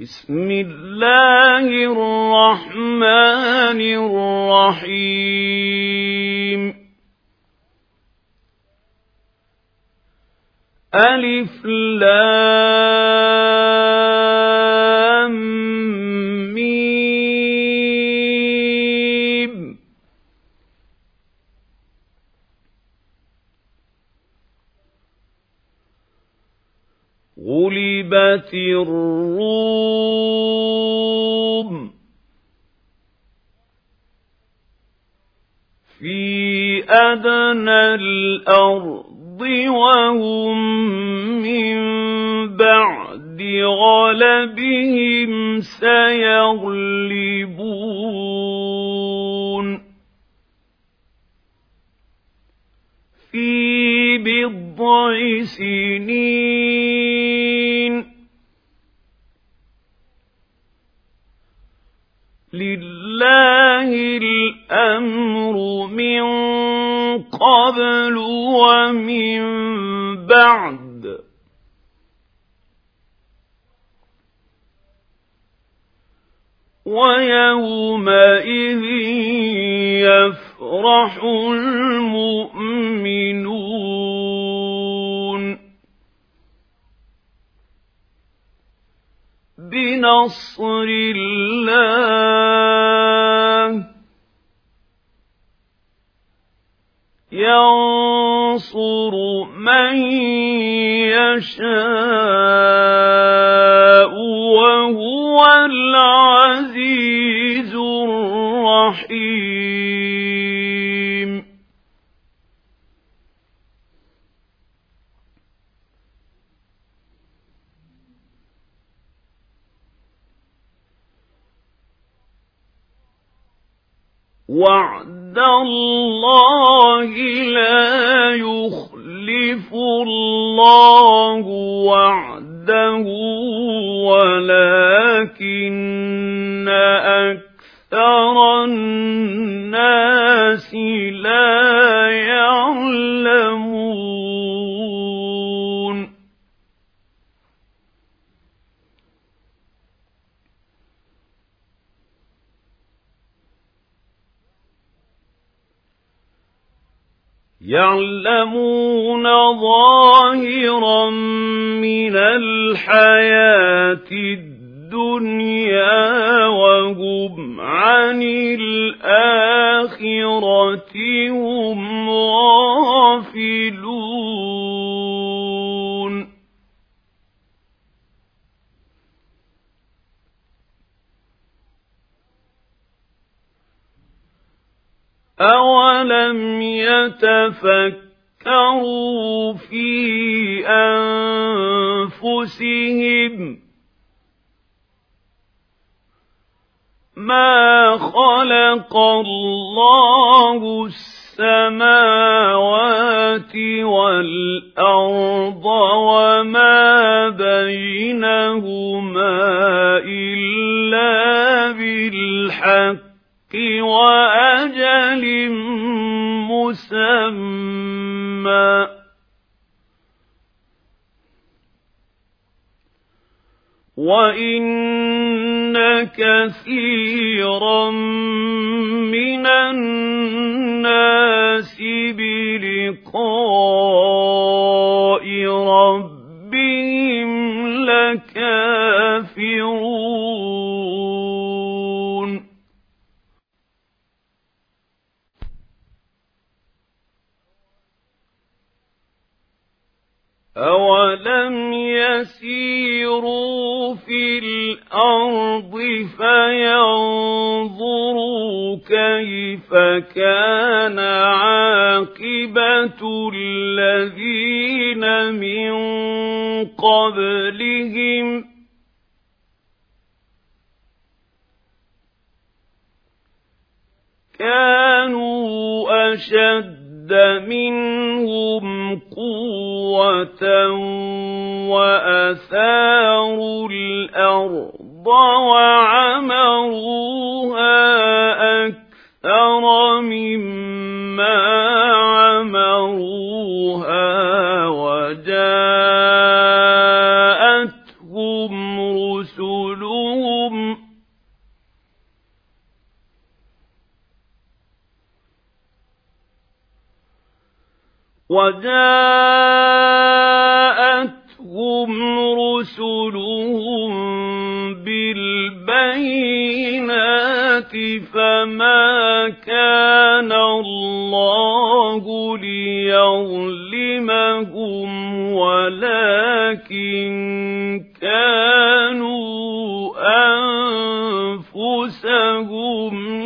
بسم الله الرحمن الرحيم ألف لام ميم غلبت الروم في أدنى الأرض وهم من بعد غلبهم سيغلبون في بضع سنين لله الأمر من قبل ومن بعد ويومئذ يفرح المؤمنون بنصر الله ينصر من يشاء وهو العزيز الرحيم وعد الله لا يخلف الله وعده ولكن أكثر الناس لا يعلمون يعلمون ظاهرا من الحياة الدنيا وهم عن الآخرة هم غافلون أولم يتفكروا في أنفسهم ما خلق الله السماوات والأرض وما بينهما إلا بالحق وأجل مسمى وإن كثيرا من الناس بلقاء ربهم لكافرون أولم يسيروا في الأرض فينظروا كيف كان عاقبة الذين من قبلهم كانوا أشد منهم قوة وأثاروا الأرض وعمروها أكثر مما عمروها وجاءتهم رسلهم وجاءتهم رسلهم بالبينات فما كان الله ليظلمهم ولكن كانوا أنفسهم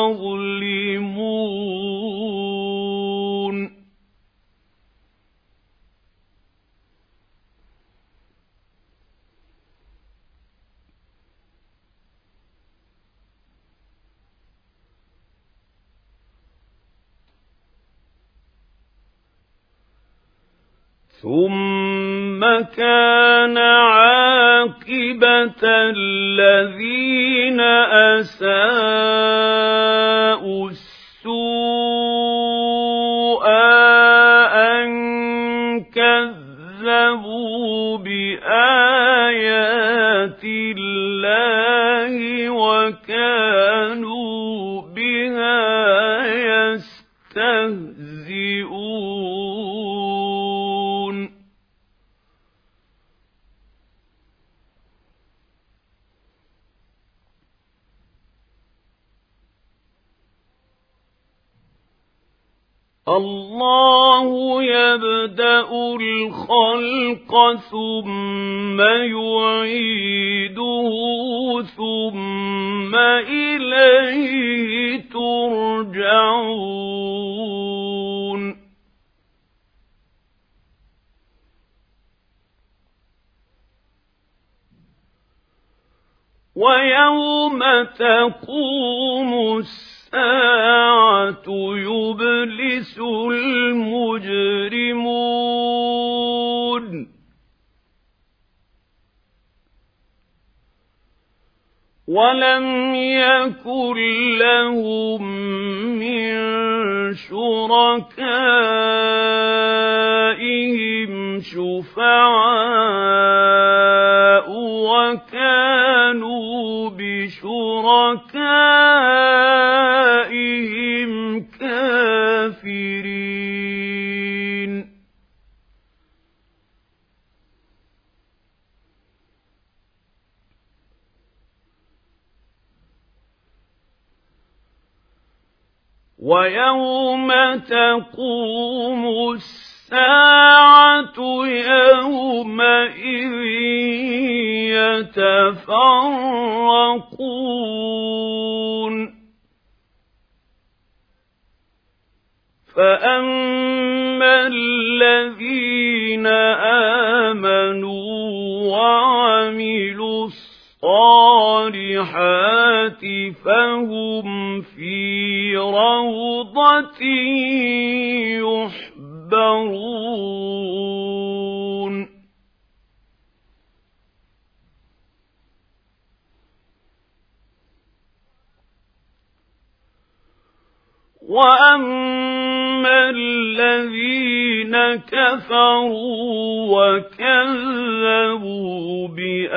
يظلمون ثم كان عاقبة الذين أساءوا السوء أن كذبوا بآيات الله وكانوا بها يستهزئون الله يبدأ الخلق ثم يعيده ثم إليه ترجعون ويوم تقوم الساعة يبلس المجرمون ولم يكن لهم من شركائهم شفعاء وكانوا بشركائهم كافرين ويوم تقوم الساعة يومئذ يتفرقون فأما الذين آمنوا وعملوا الصالحات فهم في روضة يحبرون وأما الذين كفروا وكذبوا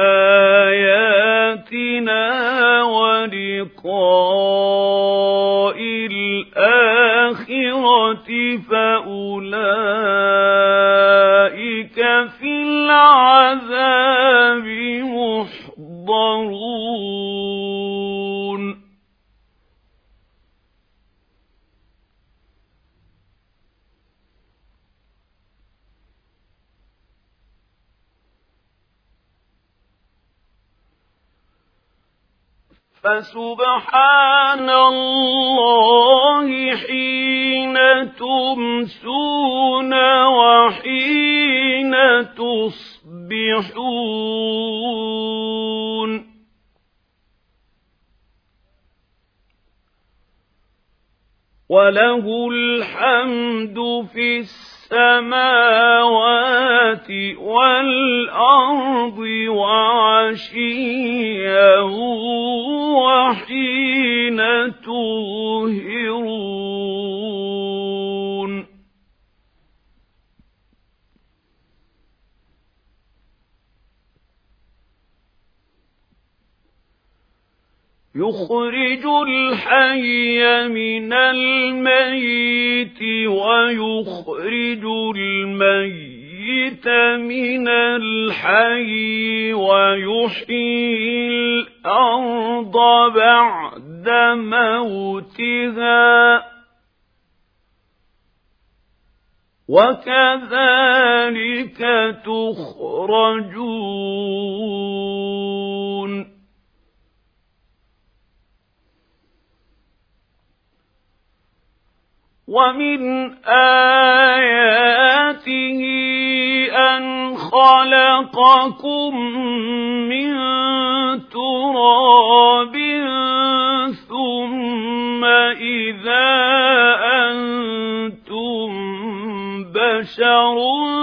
بآياتنا ولقاء الآخرة فأولئك في العذاب محضرون فسبحان الله حين تمسون وحين تصبحون وله الحمد في السماوات والأرض وعشيا وحين تظهرون يخرج الحي من الميت ويخرج الميت من الحي ويحيي الأرض بعد موتها وكذلك تخرجون ومن آياته أن خلقكم من تراب ثم إذا أنتم بشر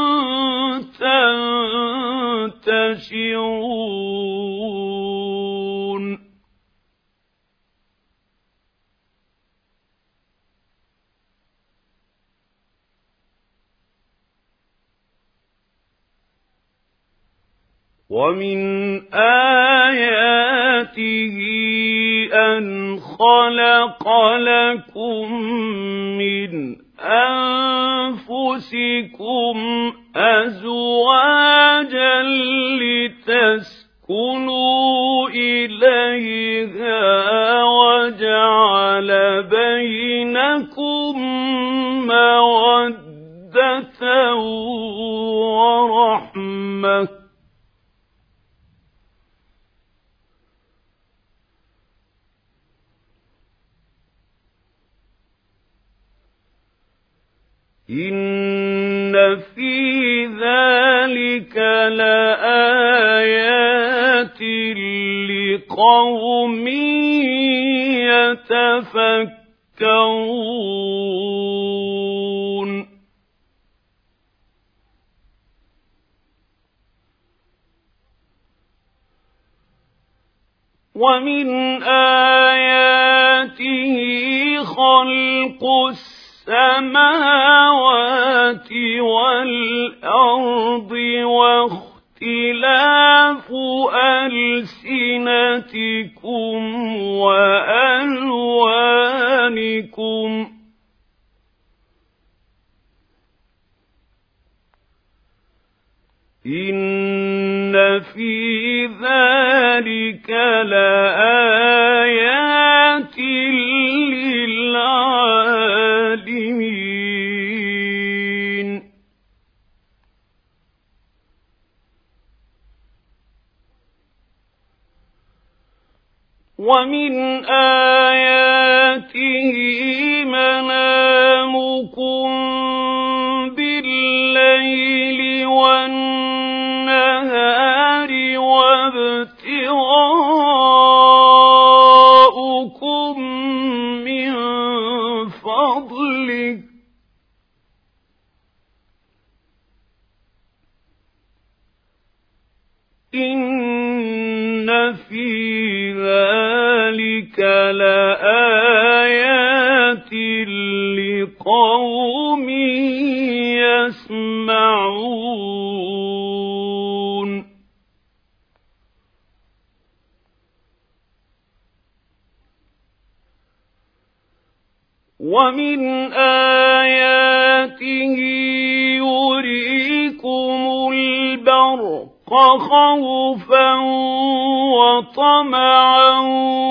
تنتشرون ومن آياته أن خلق لكم من أنفسكم أزواجا لتسكنوا إليها وجعل بينكم مودة ورحمة إن في ذلك لآيات لقوم يتفكرون ومن آياته خلق السماوات والأرض واختلاف ألسنتكم وألوانكم إن في ذلك لآيات للعالمين ومن آياته منامكم بالليل والنهار وابتغاؤكم من فضله إن في ذلك لآيات لقوم يسمعون ومن آياته يريكم البرق خوفا وطمعا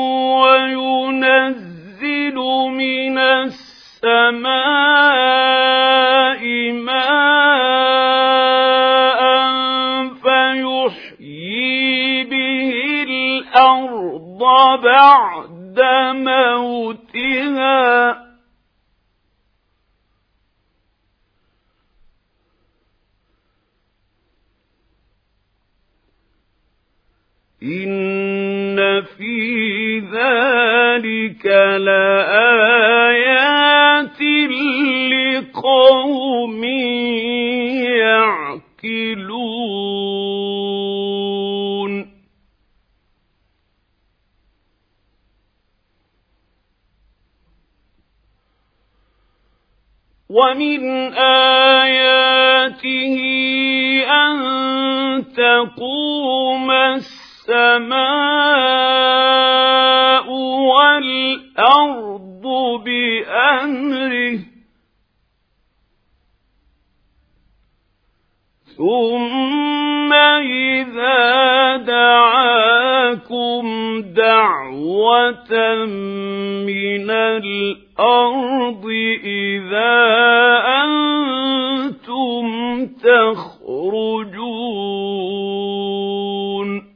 وينزل من السماء ماء فيحيي به الأرض بعد موتها إن في ذلك لآيات لقوم يعقلون ومن آياته أن تقوم السماء والأرض بأمره ثم إذا دعاكم دعوة من الأرض إذا أنتم تخرجون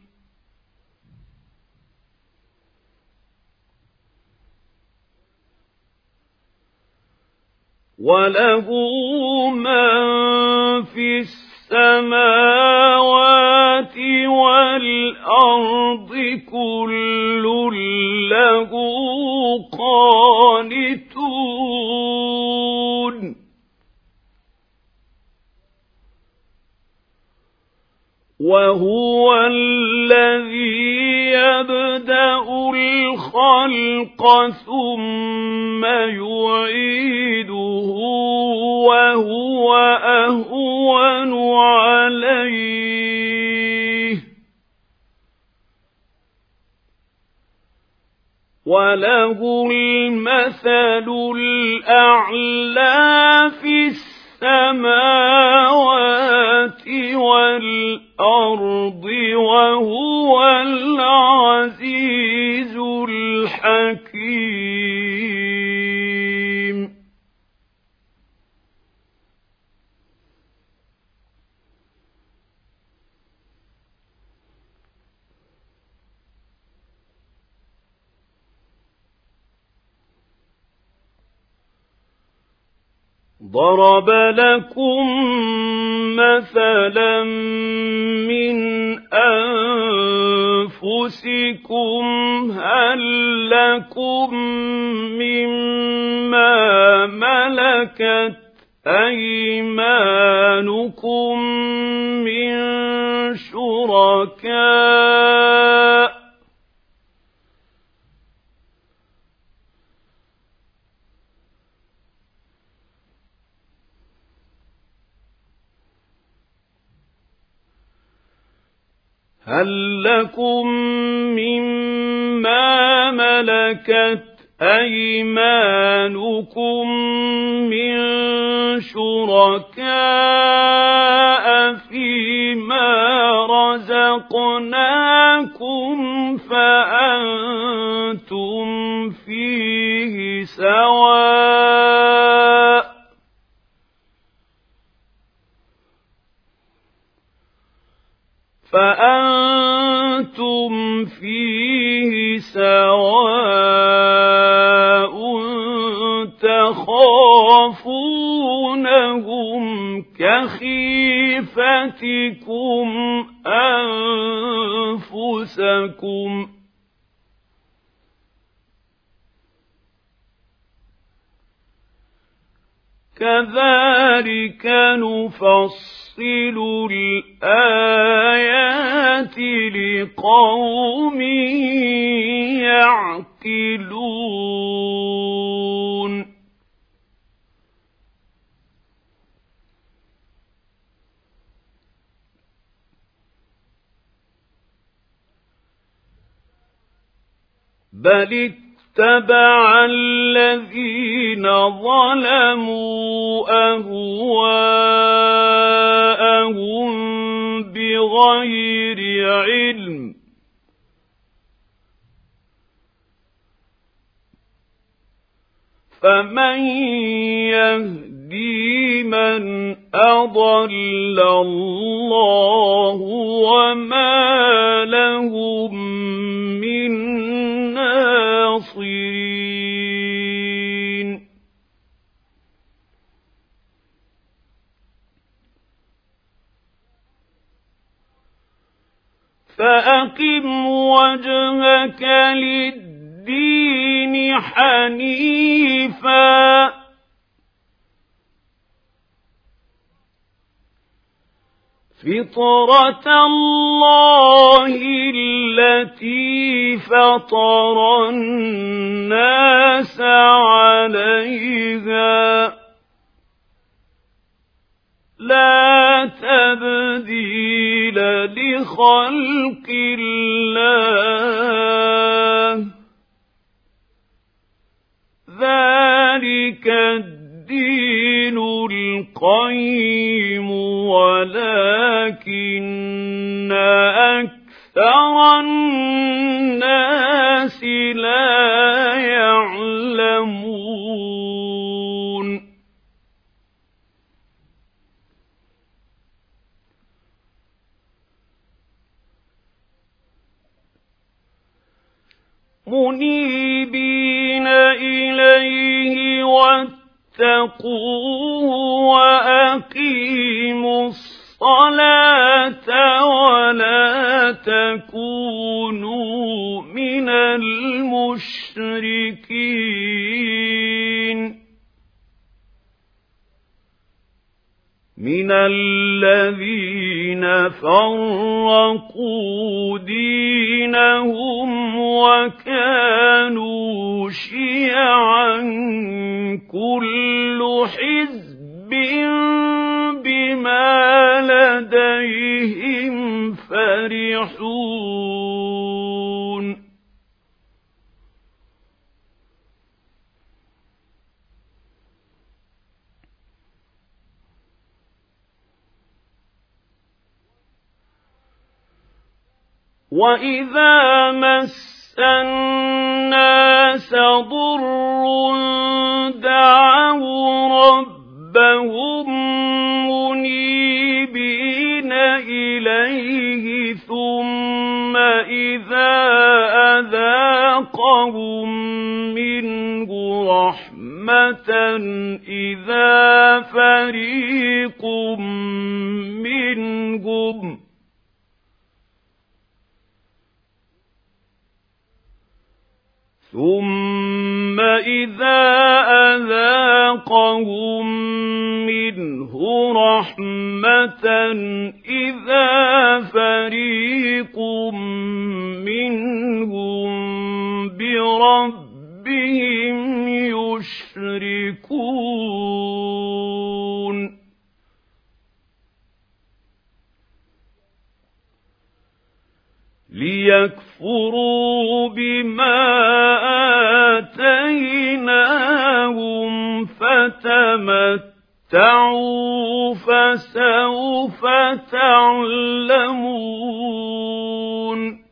وله من في السماوات والأرض كل له قانتون وهو الذي يبدأ الخلق ثم يعيده وهو أهون عليه وله المثل الأعلى في السماوات والأرض وهو العزيز الحكيم ضرب لكم مثلا من أنفسكم هل لكم مما ملكت أيمانكم من شركاء هل لكم مما ملكت أيمانكم من شركاء فيما رزقناكم فأنتم فيه سواء تخافونهم كخيفتكم أنفسكم كذلك نفصل الآيات لقوم يعقلون بل اتبع الذين ظلموا أهواءهم بغير علم فمن يهدي من أضل الله وما لهم من ناصرين فأقم وجهك للدين حنيفا فطرة الله التي فطر الناس عليها لا تبديل لخلق الله ذلك الدين القيم ولكن أكثر الناس لا يعلمون منيبين إليه واتقوه وأقيموا الصلاة ولا تكونوا من المشركين من الذين فرقوا دينهم وكانوا شيعا كل حزب بما لديهم فرحون وَإِذَا مَسَّ النَّاسَ ضُرٌّ دَعَوْا رَبَّهُم مُّنِيبِينَ إِلَيْهِ ثُمَّ إِذَا أَذَاقَهُم مِّنْهُ رَحْمَةً إِذَا فَرِيقٌ منهم ثم إذا أذاقهم منه رحمة إذا فريق منهم بربهم يشركون ليكفروا بما آتيناهم فتمتعوا فسوف تعلمون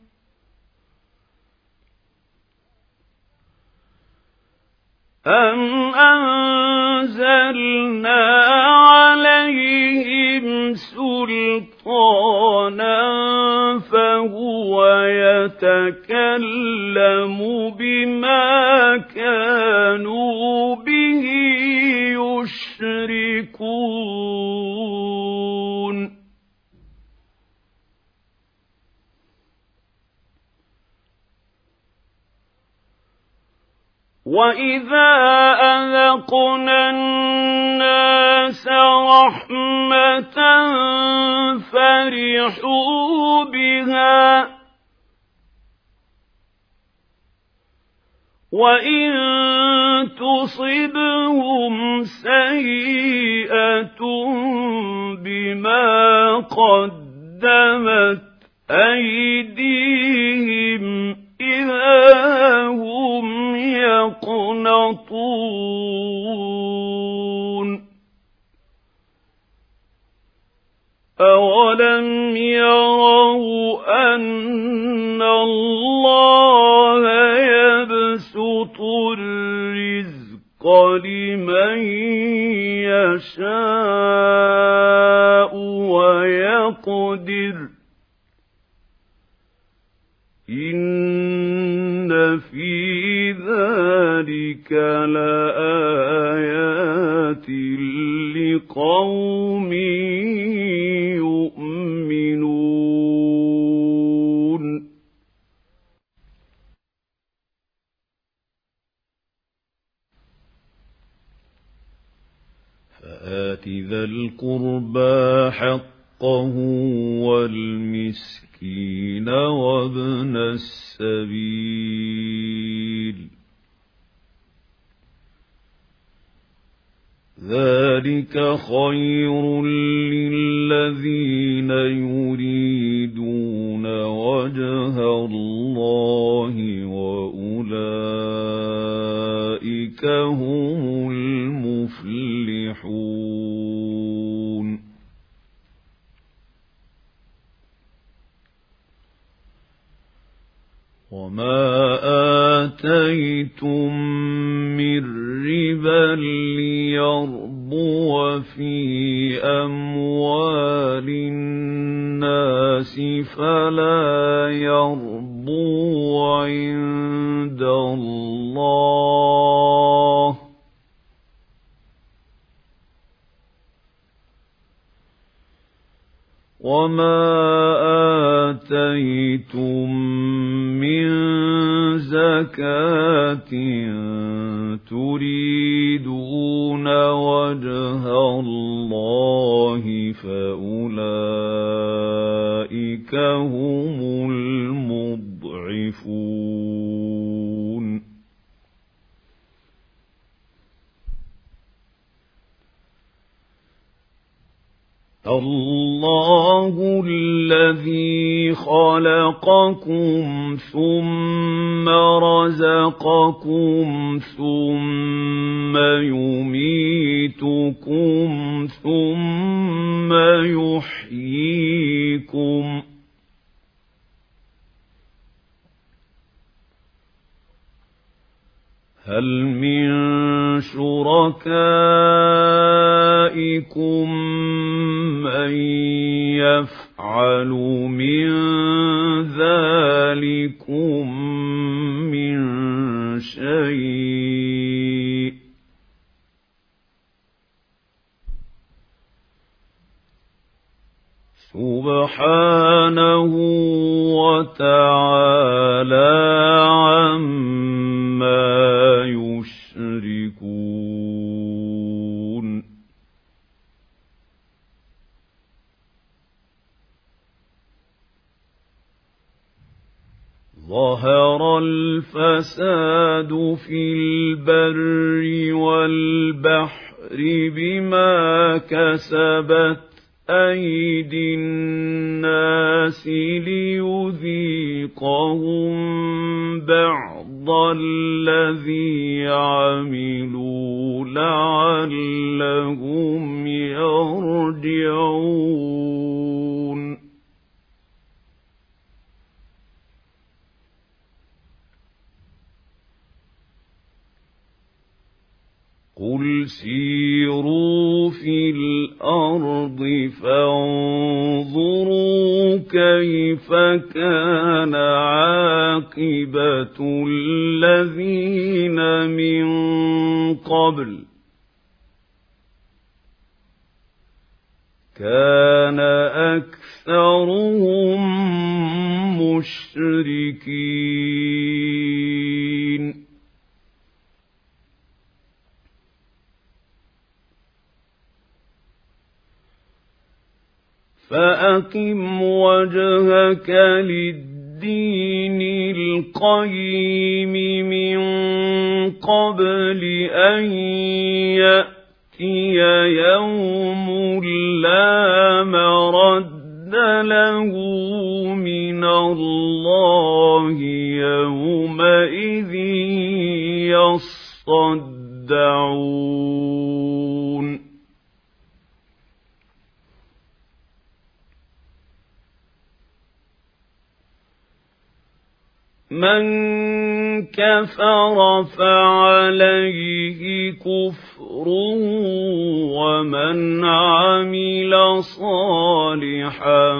أم أنزلنا عليهم سلطانا فهو يتكلم بما كانوا به يشركون وَإِذَا أَذَقْنَا النَّاسَ رَحْمَةً فَرِحُوا بِهَا وَإِن تُصِبْهُمْ سَيِّئَةٌ بِمَا قَدَّمَتْ أَيْدِيهِمْ إِذَا هُمْ يَقْنَطُونَ أَوَلَمْ يَرَوْا أَنَّ اللَّهَ يَبْسُطُ الرِّزْقَ لِمَن يَشَاءُ وَيَقْدِرُ إِنَّ فِي ذَلِكَ لَآيَاتٍ لِقَوْمٍ يُؤْمِنُونَ فآت ذا القربى حقه والمسكين وابن السبيل ذلك خير للذين يريدون وجه الله وأولئك وما آتيتم من ربا ليربو في أموال الناس فلا يربو عند الله، وما آتيتم من زكاة تريدون وجه الله فأولئك هم المضعفون. الله الذي خلقكم ثم رزقكم ثم يميتكم ثم يحييكم، هل من شركائكم من يفعل من ذلكم من شيء؟ سبحانه وتعالى عما يشركون. ظهر الفساد في البر والبحر بما كسبت أيدي الناس ليذيقهم بعض الذي عملوا لعلهم يرجعون. قل سيروا في الأرض فانظروا كيف كان عاقبة الذين من قبل، كان أكثرهم مشركين. فأقم وجهك للدين القيم من قبل أن يأتي يوم لا مرد له من الله يومئذ يصدعون. من كفر فعليه كفره ومن عمل صالحا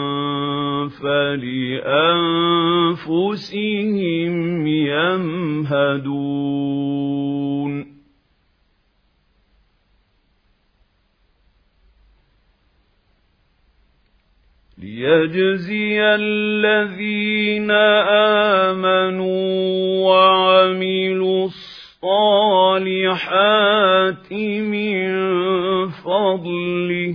فلأنفسهم يمهدون. ليجزي الذين آمنوا وعملوا الصالحات من فضله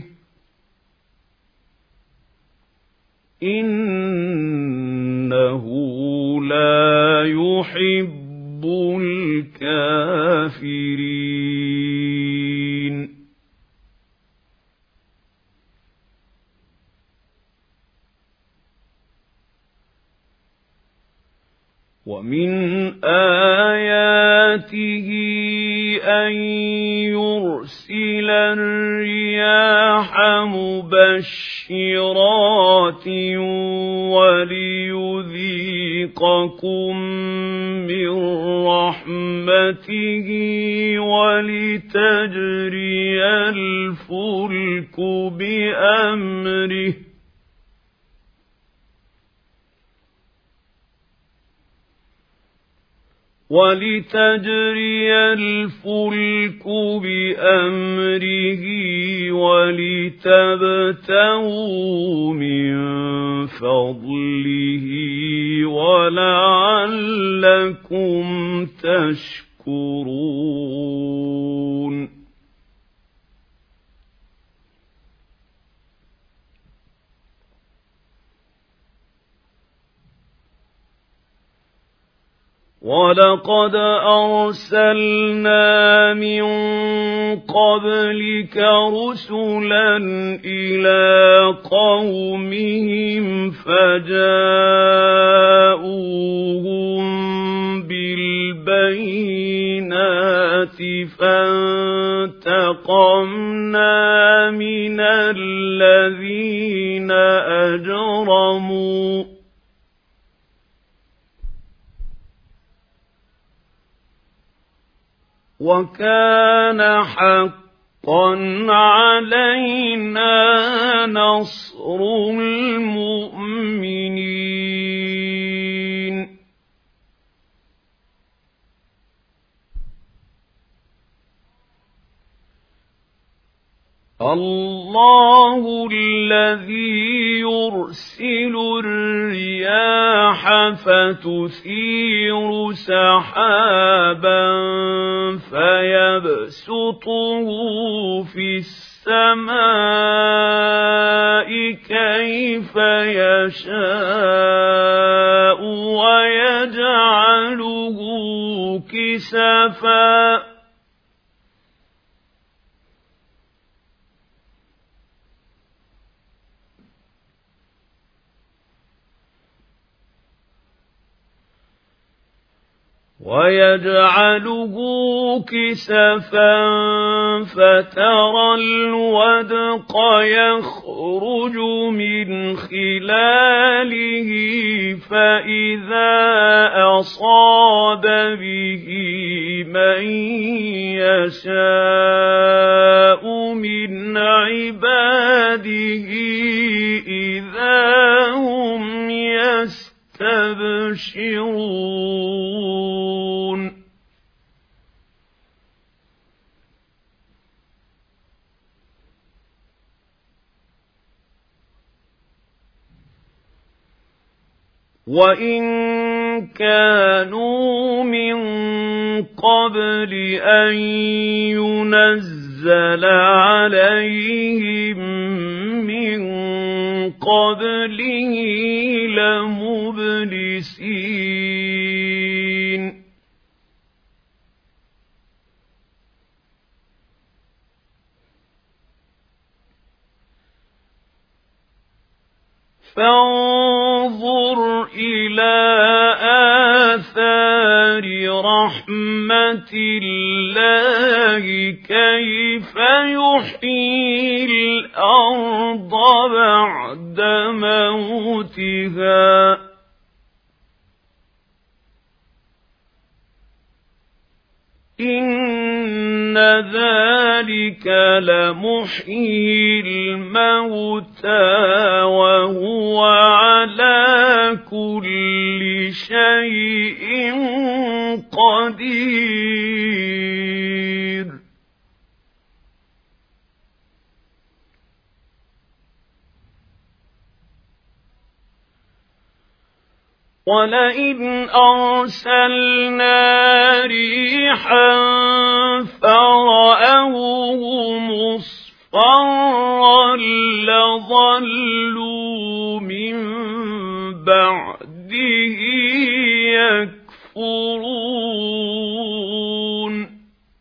إنه لا يحب الكافرين. ومن آياته أن يرسل الرياح مبشرات وليذيقكم يرزقكم من رحمته ولتجري الفلك بأمره ولتبتغوا من فضله ولعلكم تشكرون وَلَقَدْ أَرْسَلْنَا مِن قَبْلِكَ رُسُلًا إِلَىٰ قَوْمِهِمْ فَجَاءُوهُم بِالْبَيِّنَاتِ فَانتَقَمْنَا مِنَ الَّذِينَ أَجْرَمُوا وَكَانَ حَقًّا عَلَيْنَا نَصْرُ الْمُؤْمِنِينَ اللَّهُ الَّذِي يُرْسِلُ الرِّيَاحَ فَتُثِيرُ سَحَابًا فَيَبْسُطُهُ فِي السَّمَاءِ كَيْفَ يَشَاءُ وَيَجْعَلُهُ كِسَفًا فترى الودق يخرج من خلاله فإذا أصاب به من يشاء من عباده إذا هم يستبشرون وَإِن كَانُوا مِن قَبْلِ أَن يُنَزَّلَ عَلَيْهِم مِّن قَبْلِهِ لَمُبْلِسِينَ فانظر إلى آثار رحمة الله كيف يحيي الأرض بعد موتها إن ذلك لمحيي الموتى وهو على كل شيء قدير وَلَئِنْ أَرْسَلْنَا رِيحًا فَرَأَوْهُ مُصْفَرًّا لَظَلُّوا مِنْ بَعْدِهِ يَكْفُرُونَ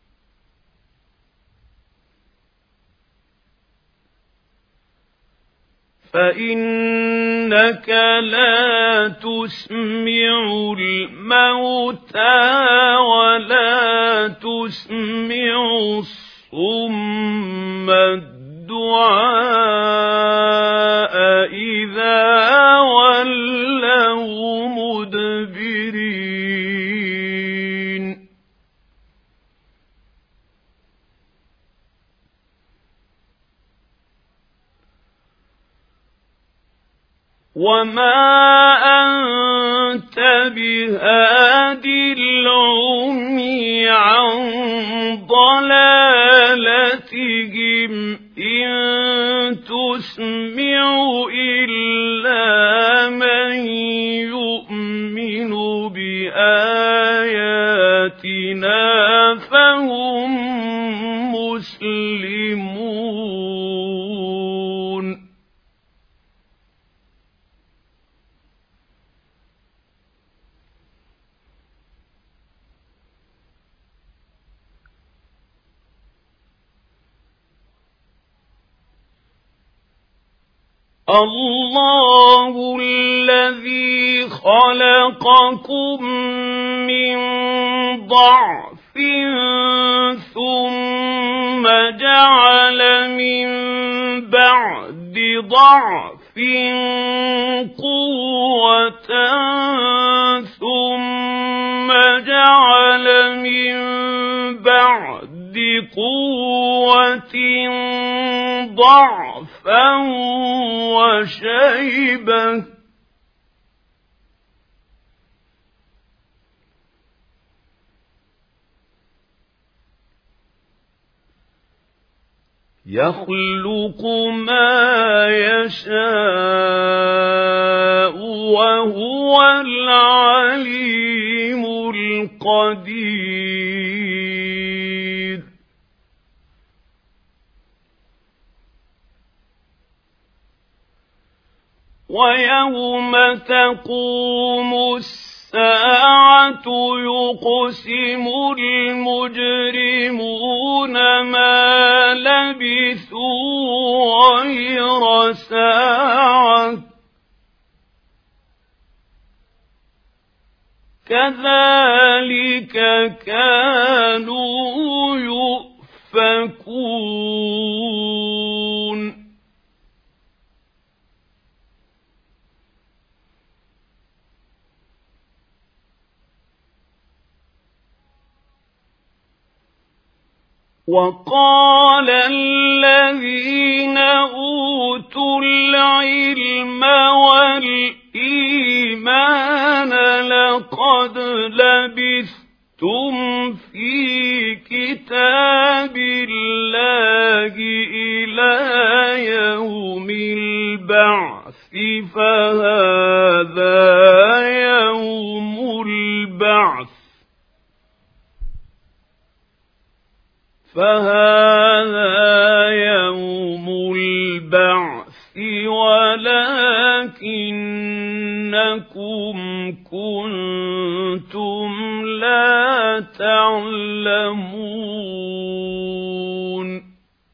فَإِنَّكَ لَا تُسْمِعُ الْمَوْتَى وَلَا تُسْمِعُ الصُّمَّ الدُّعَاءَ إِذَا وَلَّوْا مُدْبِرِينَ وما أنت بهاد العمي عن ضلالتهم إن تسمع إلا من يؤمن بآياتنا فهم مسلمون. الله الذي خلقكم من ضعف ثم جعل من بعد ضعف قوة ثم جعل من بعد قوة ضعفا وشيبة يخلق ما يشاء وهو العليم القدير. ويوم تقوم الساعة يقسم المجرمون ما لبثوا غير ساعة كذلك كانوا يؤفكون. وقال الذين أوتوا العلم والإيمان لقد لبثتم في كتاب الله إلى يوم البعث فهذا يوم البعث ولكنكم كنتم لا تعلمون.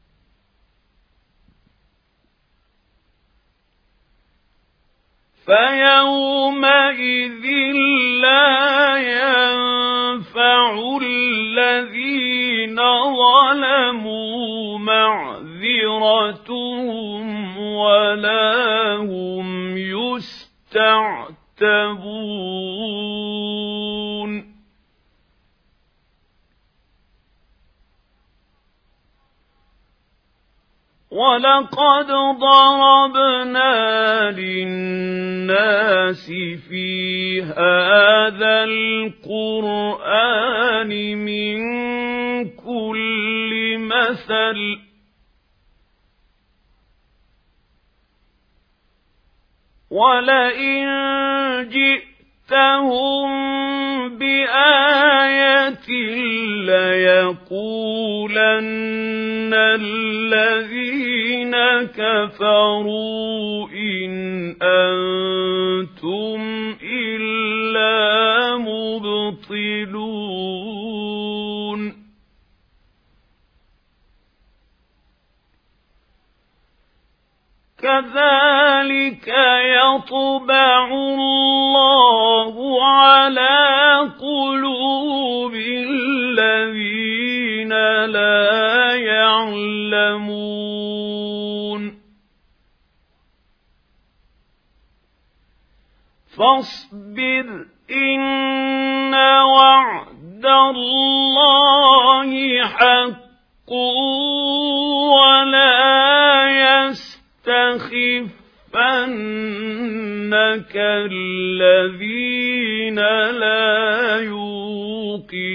فيومئذ لا ينفع الذين ظلموا معذرتهم ولا هم يستعتبون. ولقد ضربنا للناس في هذا القرآن من كل مثل ولئن جئتهم بآية ليقولن الذين كفروا إن أنتم إلا مبطلون. كذلك يطبع الله على قلوب الذين لا يعلمون. فاصبر إن وعد الله حق ولا يستخفنك كالذين لا يوقنون